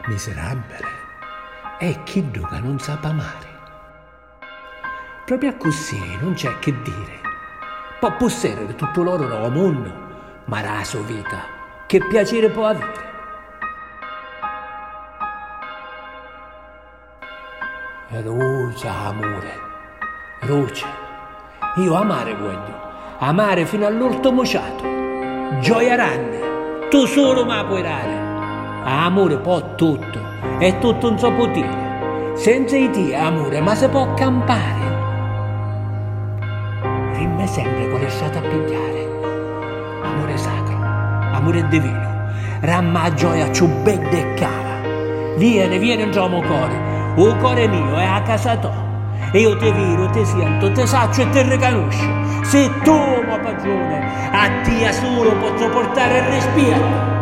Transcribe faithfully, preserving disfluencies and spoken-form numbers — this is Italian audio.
Miserabile è chi duca non sa amare. Proprio così non c'è che dire. Può possedere tutto l'oro del mondo, ma la sua vita, che piacere può avere? Rosa, amore, Roce, io amare voglio, amare fino all'ultimo ciato, gioia grande, tu solo mi puoi dare. Amore può tutto, è tutto un suo potere, senza di te, amore, ma si può campare. Rimane sempre con le strade a pigliare, amore sacro, amore divino, ramma a gioia ciù bella e cara. Vieni, vieni in giorno cuore, o cuore mio è a casa tua, e io ti viro, ti sento, ti saccio e ti riconosco. Se tu, mo' padrone, a Dio solo posso portare il respiro.